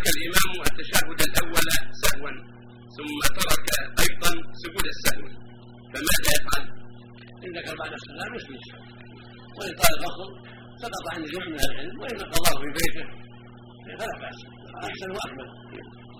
ترك الإمام التشهد الأول سهوا ثم ترك أيضا سجود السهو فماذا يفعل؟ إن ذكر بعد السلام يسجد السهو، وإن طال الفصل سقط عن جمع من العلم، وإن قضاه في بيته فلا بأس، أحسن وأكمل.